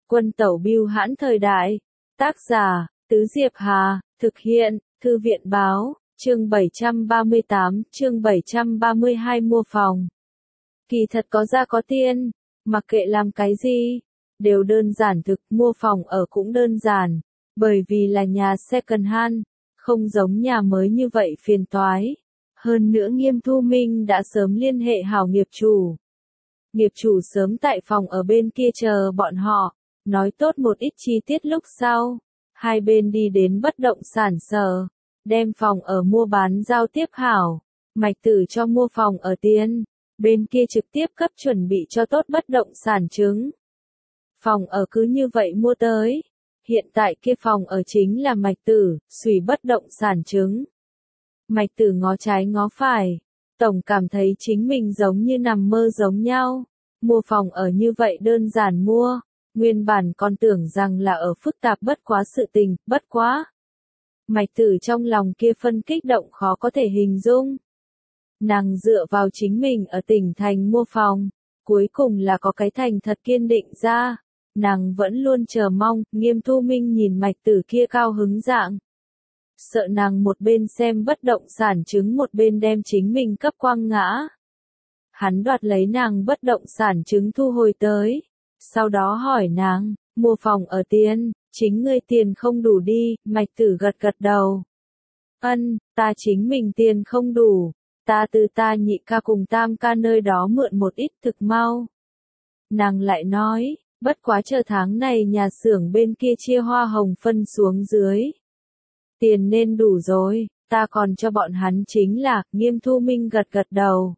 Quân tẩu bưu hãn thời đại. Tác giả, Tứ Diệp Hà, thực hiện, Thư viện báo, chương 738, chương 732 mua phòng. Kỳ thật có ra có tiên, mặc kệ làm cái gì, đều đơn giản thực, mua phòng ở cũng đơn giản, bởi vì là nhà second hand, không giống nhà mới như vậy phiền toái. Hơn nữa Nghiêm Thu Minh đã sớm liên hệ hảo nghiệp chủ. Nghiệp chủ sớm tại phòng ở bên kia chờ bọn họ, nói tốt một ít chi tiết lúc sau. Hai bên đi đến bất động sản sở, đem phòng ở mua bán giao tiếp hảo. Mạch Tử cho mua phòng ở tiền, bên kia trực tiếp cấp chuẩn bị cho tốt bất động sản chứng. Phòng ở cứ như vậy mua tới. Hiện tại kia phòng ở chính là Mạch Tử, xùy bất động sản chứng. Mạch Tử ngó trái ngó phải, tổng cảm thấy chính mình giống như nằm mơ giống nhau. Mua phòng ở như vậy đơn giản mua, nguyên bản còn tưởng rằng là ở phức tạp bất quá sự tình, bất quá. Mạch Tử trong lòng kia phân kích động khó có thể hình dung. Nàng dựa vào chính mình ở tỉnh thành mua phòng, cuối cùng là có cái thành thật kiên định ra. Nàng vẫn luôn chờ mong, Nghiêm Thu Minh nhìn Mạch Tử kia cao hứng dạng. Sợ nàng một bên xem bất động sản chứng một bên đem chính mình cấp quăng ngã. Hắn đoạt lấy nàng bất động sản chứng thu hồi tới. Sau đó hỏi nàng, mua phòng ở tiền, chính ngươi tiền không đủ đi, Mạch Tử gật gật đầu. Ân, ta chính mình tiền không đủ, ta từ ta nhị ca cùng tam ca nơi đó mượn một ít thực mau. Nàng lại nói, bất quá chờ tháng này nhà xưởng bên kia chia hoa hồng phân xuống dưới. Tiền nên đủ rồi, ta còn cho bọn hắn chính là, Nghiêm Thu Minh gật gật đầu.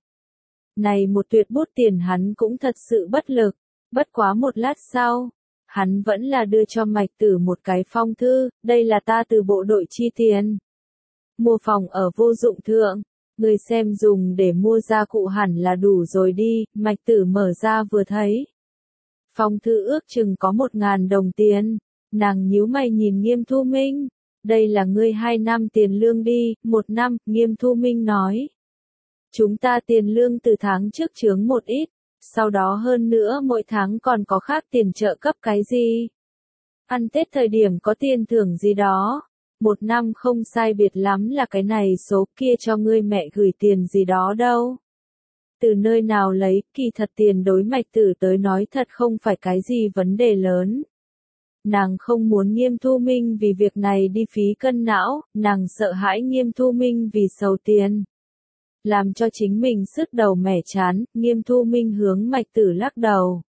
Này một tuyệt bút tiền hắn cũng thật sự bất lực, bất quá một lát sau, hắn vẫn là đưa cho Mạch Tử một cái phong thư, đây là ta từ bộ đội chi tiền. Mua phòng ở vô dụng thượng, người xem dùng để mua gia cụ hẳn là đủ rồi đi, Mạch Tử mở ra vừa thấy. Phong thư ước chừng có 1.000 đồng tiền, nàng nhíu mày nhìn Nghiêm Thu Minh. Đây là ngươi 2 năm tiền lương đi, 1 năm, Nghiêm Thu Minh nói. Chúng ta tiền lương từ tháng trước chướng một ít, sau đó hơn nữa mỗi tháng còn có khác tiền trợ cấp cái gì. Ăn Tết thời điểm có tiền thưởng gì đó, 1 năm không sai biệt lắm là cái này số kia cho ngươi mẹ gửi tiền gì đó đâu. Từ nơi nào lấy, kỳ thật tiền đối Mạch Tử tới nói thật không phải cái gì vấn đề lớn. Nàng không muốn Nghiêm Thu Minh vì việc này đi phí cân não, nàng sợ hãi Nghiêm Thu Minh vì sầu tiền. Làm cho chính mình sứt đầu mẻ chán, Nghiêm Thu Minh hướng Mạch Tử lắc đầu.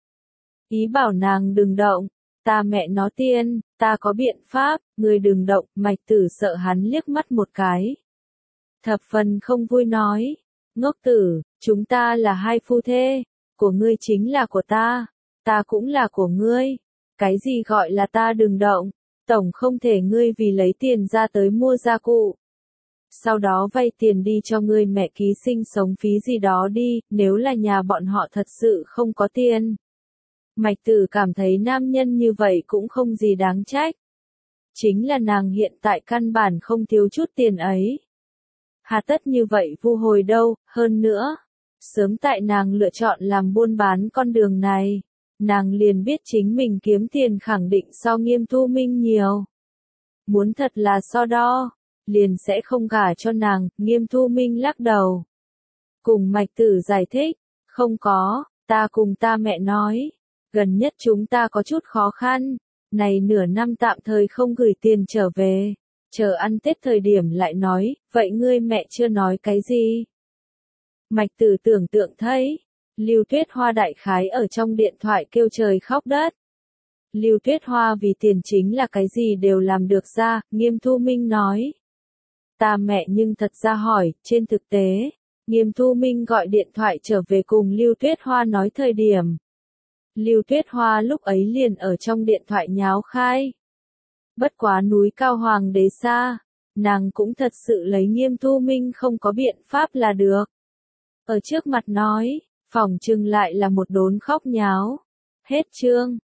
Ý bảo nàng đừng động, ta mẹ nó tiên, ta có biện pháp, ngươi đừng động, Mạch Tử sợ hắn liếc mắt một cái. Thập phần không vui nói, ngốc tử, chúng ta là hai phu thê, của ngươi chính là của ta cũng là của ngươi. Cái gì gọi là ta đừng động, tổng không thể ngươi vì lấy tiền ra tới mua gia cụ. Sau đó vay tiền đi cho ngươi mẹ ký sinh sống phí gì đó đi, nếu là nhà bọn họ thật sự không có tiền. Mạch Tử cảm thấy nam nhân như vậy cũng không gì đáng trách. Chính là nàng hiện tại căn bản không thiếu chút tiền ấy. Hà tất như vậy vu hồi đâu, hơn nữa. Sớm tại nàng lựa chọn làm buôn bán con đường này. Nàng liền biết chính mình kiếm tiền khẳng định so Nghiêm Thu Minh nhiều. Muốn thật là so đo, liền sẽ không gả cho nàng, Nghiêm Thu Minh lắc đầu. Cùng Mạch Tử giải thích, không có, ta cùng ta mẹ nói, gần nhất chúng ta có chút khó khăn, này nửa năm tạm thời không gửi tiền trở về, chờ ăn Tết thời điểm lại nói, vậy ngươi mẹ chưa nói cái gì? Mạch Tử tưởng tượng thấy. Lưu Tuyết Hoa đại khái ở trong điện thoại kêu trời khóc đất. Lưu Tuyết Hoa vì tiền chính là cái gì đều làm được ra, Nghiêm Thu Minh nói. Ta mẹ nhưng thật ra hỏi, trên thực tế, Nghiêm Thu Minh gọi điện thoại trở về cùng Lưu Tuyết Hoa nói thời điểm. Lưu Tuyết Hoa lúc ấy liền ở trong điện thoại nháo khai. Bất quá núi cao hoàng đế xa, nàng cũng thật sự lấy Nghiêm Thu Minh không có biện pháp là được. Ở trước mặt nói. Phòng trưng lại là một đốn khóc nháo. Hết chương.